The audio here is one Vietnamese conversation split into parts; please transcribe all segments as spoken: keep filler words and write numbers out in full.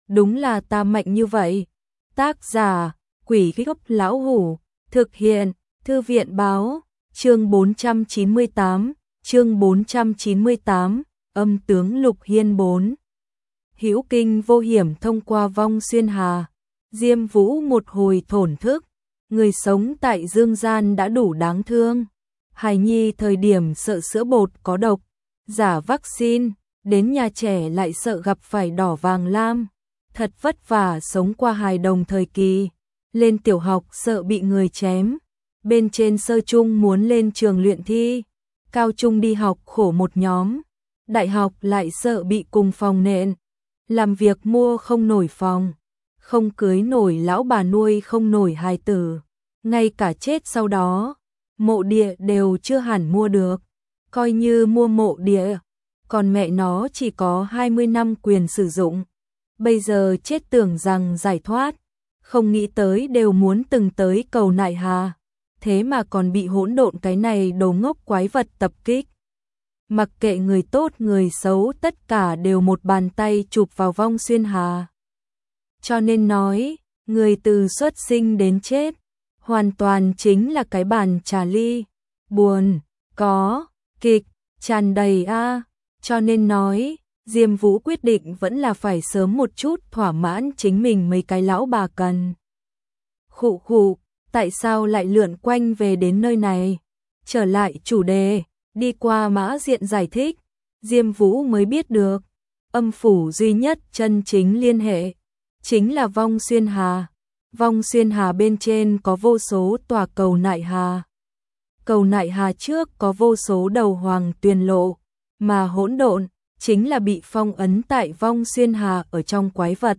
đúng là ta mạnh như vậy. Tác giả, Quỷ Gốc Lão Hủ, thực hiện, Thư viện Báo, chương bốn trăm chín mươi tám, chương bốn trăm chín mươi tám, âm tướng Lục Hiên bốn. Hữu kinh vô hiểm thông qua vong xuyên hà. Diêm Vũ một hồi thổn thức, người sống tại dương gian đã đủ đáng thương. Hài nhi thời điểm sợ sữa bột có độc, giả vaccine, đến nhà trẻ lại sợ gặp phải đỏ vàng lam. Thật vất vả sống qua hài đồng thời kỳ, lên tiểu học sợ bị người chém, bên trên sơ trung muốn lên trường luyện thi, cao trung đi học khổ một nhóm, đại học lại sợ bị cùng phòng nện, làm việc mua không nổi phòng, không cưới nổi lão bà nuôi không nổi hài tử, ngay cả chết sau đó, mộ địa đều chưa hẳn mua được, coi như mua mộ địa, còn mẹ nó chỉ có hai mươi năm quyền sử dụng. Bây giờ chết tưởng rằng giải thoát, không nghĩ tới đều muốn từng tới cầu nại hà, thế mà còn bị hỗn độn cái này đồ ngốc quái vật tập kích. Mặc kệ người tốt người xấu tất cả đều một bàn tay chụp vào vong xuyên hà. Cho nên nói, người từ xuất sinh đến chết, hoàn toàn chính là cái bàn trà ly, buồn, có, kịch, tràn đầy a. Cho nên nói, Diêm Vũ quyết định vẫn là phải sớm một chút thỏa mãn chính mình mấy cái lão bà cần. Khụ khụ, tại sao lại lượn quanh về đến nơi này? Trở lại chủ đề, đi qua Mã Diện giải thích, Diêm Vũ mới biết được, âm phủ duy nhất chân chính liên hệ, chính là vong xuyên hà. Vong xuyên hà bên trên có vô số tòa cầu nại hà. Cầu nại hà trước có vô số đầu hoàng tuyền lộ, mà hỗn độn chính là bị phong ấn tại vong xuyên hà ở trong quái vật.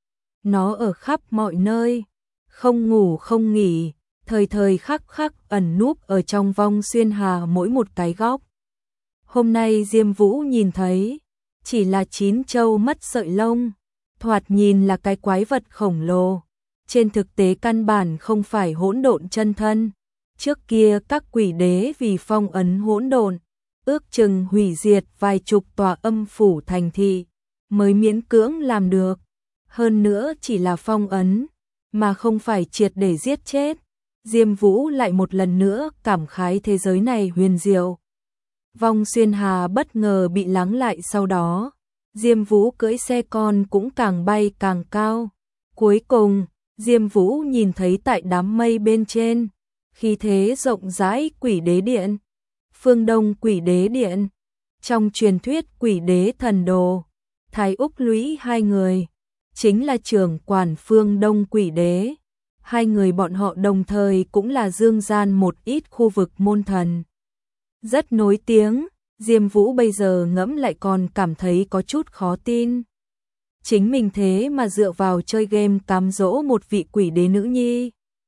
Nó ở khắp mọi nơi, không ngủ không nghỉ, thời thời khắc khắc ẩn núp ở trong vong xuyên hà mỗi một cái góc. Hôm nay Diêm Vũ nhìn thấy, chỉ là chín châu mất sợi lông, thoạt nhìn là cái quái vật khổng lồ, trên thực tế căn bản không phải hỗn độn chân thân. Trước kia các quỷ đế vì phong ấn hỗn độn, ước chừng hủy diệt vài chục tòa âm phủ thành thị, mới miễn cưỡng làm được. Hơn nữa chỉ là phong ấn, mà không phải triệt để giết chết. Diêm Vũ lại một lần nữa cảm khái thế giới này huyền diệu. Vong xuyên hà bất ngờ bị lắng lại sau đó. Diêm Vũ cưỡi xe con cũng càng bay càng cao. Cuối cùng, Diêm Vũ nhìn thấy tại đám mây bên trên, khí thế rộng rãi quỷ đế điện. Phương Đông quỷ đế điện, trong truyền thuyết quỷ đế thần đồ, Thái Úc Lũy hai người, chính là trưởng quản Phương Đông quỷ đế. Hai người bọn họ đồng thời cũng là dương gian một ít khu vực môn thần. Rất nổi tiếng, Diêm Vũ bây giờ ngẫm lại còn cảm thấy có chút khó tin. Chính mình thế mà dựa vào chơi game cám dỗ một vị quỷ đế nữ nhi.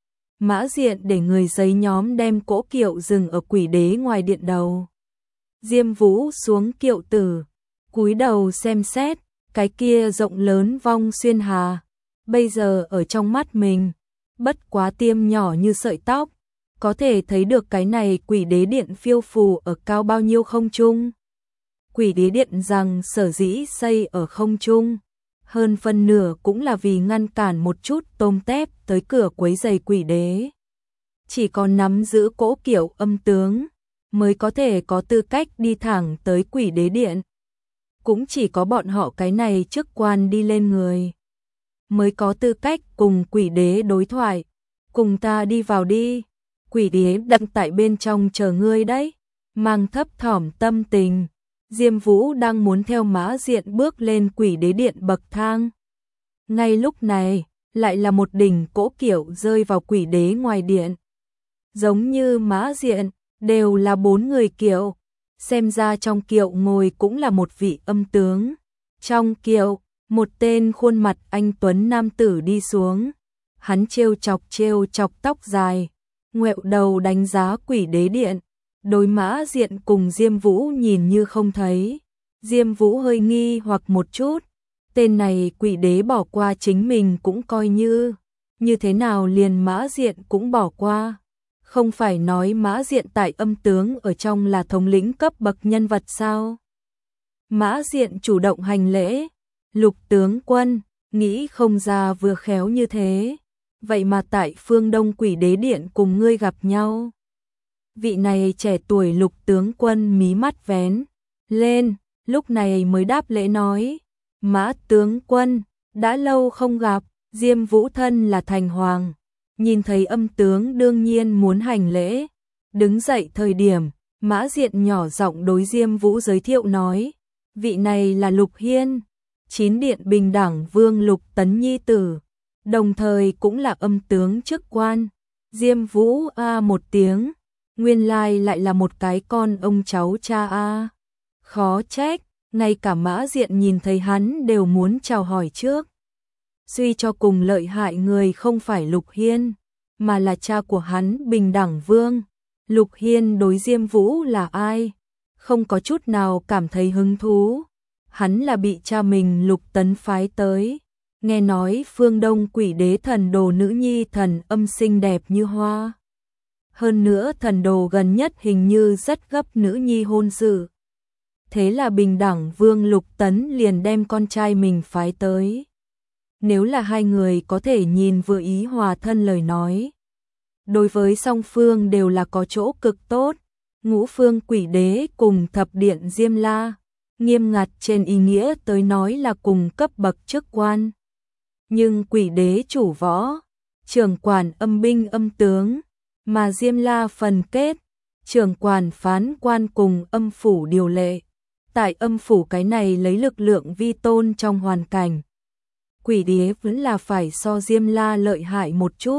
Mã Diện để người giấy nhóm đem cỗ kiệu dừng ở quỷ đế ngoài điện đầu. Diêm Vũ xuống kiệu tử, cúi đầu xem xét, cái kia rộng lớn vong xuyên hà, bây giờ ở trong mắt mình, bất quá tiêm nhỏ như sợi tóc, có thể thấy được cái này quỷ đế điện phiêu phù ở cao bao nhiêu không trung. Quỷ đế điện rằng sở dĩ xây ở không trung, hơn phân nửa cũng là vì ngăn cản một chút tôm tép tới cửa quấy rầy quỷ đế. Chỉ có nắm giữ cỗ kiệu âm tướng, mới có thể có tư cách đi thẳng tới quỷ đế điện. Cũng chỉ có bọn họ cái này chức quan đi lên người, mới có tư cách cùng quỷ đế đối thoại. Cùng ta đi vào đi, quỷ đế đặt tại bên trong chờ ngươi đấy. Mang thấp thỏm tâm tình, Diêm Vũ đang muốn theo Mã Diện bước lên quỷ đế điện bậc thang. Ngay lúc này, lại là một đỉnh cỗ kiệu rơi vào quỷ đế ngoài điện. Giống như Mã Diện, đều là bốn người kiệu. Xem ra trong kiệu ngồi cũng là một vị âm tướng. Trong kiệu, một tên khuôn mặt anh tuấn nam tử đi xuống. Hắn trêu chọc trêu chọc tóc dài, ngoẹo đầu đánh giá quỷ đế điện. Đối Mã Diện cùng Diêm Vũ nhìn như không thấy. Diêm Vũ hơi nghi hoặc một chút. Tên này quỷ đế bỏ qua chính mình cũng coi như. Như thế nào liền Mã Diện cũng bỏ qua. Không phải nói Mã Diện tại âm tướng ở trong là thống lĩnh cấp bậc nhân vật sao? Mã Diện chủ động hành lễ. Lục tướng quân, nghĩ không ra vừa khéo như thế, vậy mà tại phương Đông Quỷ Đế Điện cùng ngươi gặp nhau. Vị này trẻ tuổi Lục tướng quân mí mắt vén lên, lúc này mới đáp lễ nói, Mã tướng quân, đã lâu không gặp, Diêm Vũ thân là thành hoàng. Nhìn thấy Âm tướng đương nhiên muốn hành lễ, đứng dậy thời điểm, Mã Diện nhỏ giọng đối Diêm Vũ giới thiệu nói, vị này là Lục Hiên, chín điện bình đẳng vương Lục Tấn nhi tử, đồng thời cũng là Âm tướng chức quan. Diêm Vũ a một tiếng, nguyên lai lại là một cái con ông cháu cha a. Khó trách, ngay cả Mã Diện nhìn thấy hắn đều muốn chào hỏi trước. Suy cho cùng lợi hại người không phải Lục Hiên, mà là cha của hắn Bình Đẳng Vương. Lục Hiên đối Diêm Vũ là ai? Không có chút nào cảm thấy hứng thú. Hắn là bị cha mình Lục Tấn phái tới. Nghe nói phương Đông Quỷ Đế thần đồ nữ nhi Thần Âm xinh đẹp như hoa. Hơn nữa thần đồ gần nhất hình như rất gấp nữ nhi hôn sự. Thế là Bình Đẳng Vương Lục Tấn liền đem con trai mình phái tới. Nếu là hai người có thể nhìn vừa ý hòa thân lời nói, đối với song phương đều là có chỗ cực tốt. Ngũ phương Quỷ Đế cùng thập điện Diêm La, nghiêm ngặt trên ý nghĩa tới nói là cùng cấp bậc chức quan. Nhưng Quỷ Đế chủ võ, trưởng quản âm binh âm tướng, mà Diêm La phần kết, trưởng quản phán quan cùng âm phủ điều lệ. Tại âm phủ cái này lấy lực lượng vi tôn trong hoàn cảnh, Quỷ Đế vẫn là phải so Diêm La lợi hại một chút.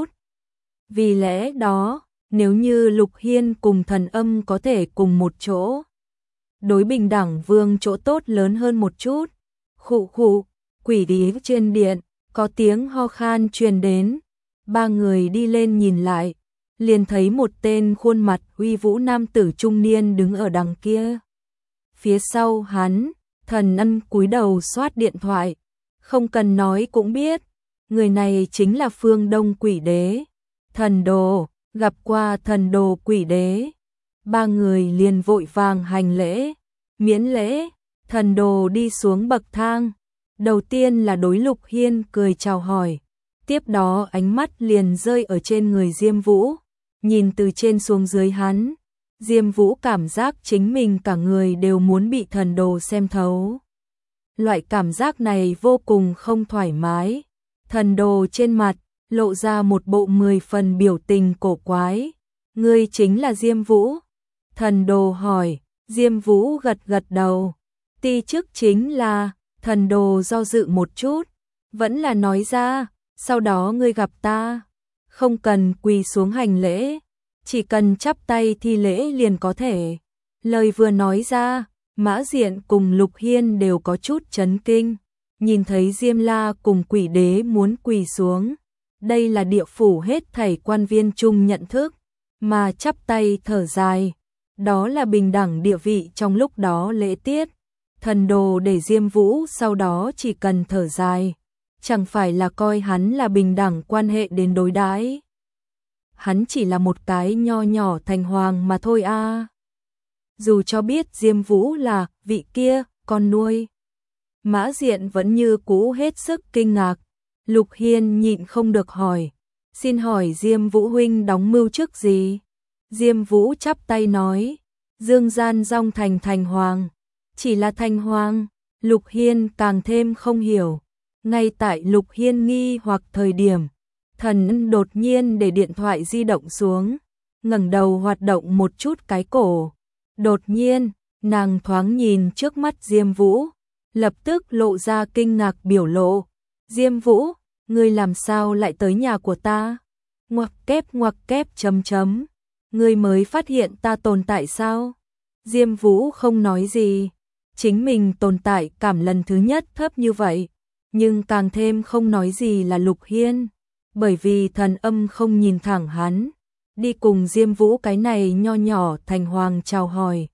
Vì lẽ đó, nếu như Lục Hiên cùng Thần Âm có thể cùng một chỗ, đối Bình Đẳng Vương chỗ tốt lớn hơn một chút. Khụ khụ, Quỷ Đế trên điện, có tiếng ho khan truyền đến. Ba người đi lên nhìn lại, liền thấy một tên khuôn mặt uy vũ nam tử trung niên đứng ở đằng kia. Phía sau hắn, Thần Âm cúi đầu soát điện thoại. Không cần nói cũng biết, người này chính là phương Đông Quỷ Đế. Thần đồ, gặp qua thần đồ Quỷ Đế. Ba người liền vội vàng hành lễ, miễn lễ. Thần đồ đi xuống bậc thang. Đầu tiên là đối Lục Hiên cười chào hỏi. Tiếp đó ánh mắt liền rơi ở trên người Diêm Vũ. Nhìn từ trên xuống dưới hắn, Diêm Vũ cảm giác chính mình cả người đều muốn bị thần đồ xem thấu. Loại cảm giác này vô cùng không thoải mái. Thần đồ trên mặt lộ ra một bộ mười phần biểu tình cổ quái. Ngươi chính là Diêm Vũ? Thần đồ hỏi. Diêm Vũ gật gật đầu. Ti chức chính là. Thần đồ do dự một chút, vẫn là nói ra, sau đó ngươi gặp ta, không cần quỳ xuống hành lễ, chỉ cần chắp tay thi lễ liền có thể. Lời vừa nói ra, Mã Diện cùng Lục Hiên đều có chút chấn kinh, nhìn thấy Diêm La cùng Quỷ Đế muốn quỳ xuống. Đây là địa phủ hết thảy quan viên chung nhận thức, mà chắp tay thở dài, đó là bình đẳng địa vị trong lúc đó lễ tiết. Thần đồ để Diêm Vũ sau đó chỉ cần thở dài, chẳng phải là coi hắn là bình đẳng quan hệ đến đối đãi. Hắn chỉ là một cái nho nhỏ thành hoàng mà thôi a. À. Dù cho biết Diêm Vũ là vị kia con nuôi, Mã Diện vẫn như cũ hết sức kinh ngạc. Lục Hiên nhịn không được hỏi, xin hỏi Diêm Vũ huynh đóng mưu chức gì? Diêm Vũ chắp tay nói, Dương gian dòng thành thành hoàng. Chỉ là thành hoàng. Lục Hiên càng thêm không hiểu. Ngay tại Lục Hiên nghi hoặc thời điểm, Thần đột nhiên để điện thoại di động xuống, ngẩng đầu hoạt động một chút cái cổ. Đột nhiên, nàng thoáng nhìn trước mắt Diêm Vũ, lập tức lộ ra kinh ngạc biểu lộ. Diêm Vũ, ngươi làm sao lại tới nhà của ta? Ngoặc kép ngoặc kép chấm chấm. Ngươi mới phát hiện ta tồn tại sao? Diêm Vũ không nói gì. Chính mình tồn tại cảm lần thứ nhất thấp như vậy, nhưng càng thêm không nói gì là Lục Hiên, bởi vì Thần Âm không nhìn thẳng hắn, đi cùng Diêm Vũ cái này nho nhỏ thành hoàng chào hỏi.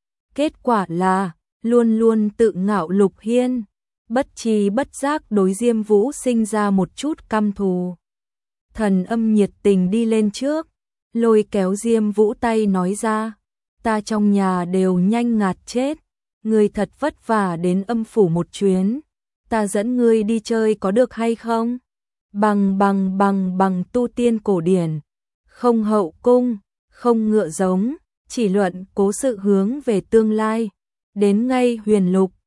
Kết quả là, luôn luôn tự ngạo Lục Hiên, bất tri bất giác đối Diêm Vũ sinh ra một chút căm thù. Thần Âm nhiệt tình đi lên trước, lôi kéo Diêm Vũ tay nói ra, ta trong nhà đều nhanh ngạt chết. Người thật vất vả đến âm phủ một chuyến, ta dẫn ngươi đi chơi có được hay không? Bằng bằng bằng bằng tu tiên cổ điển, không hậu cung, không ngựa giống, chỉ luận cố sự hướng về tương lai. Đến ngay huyền lục,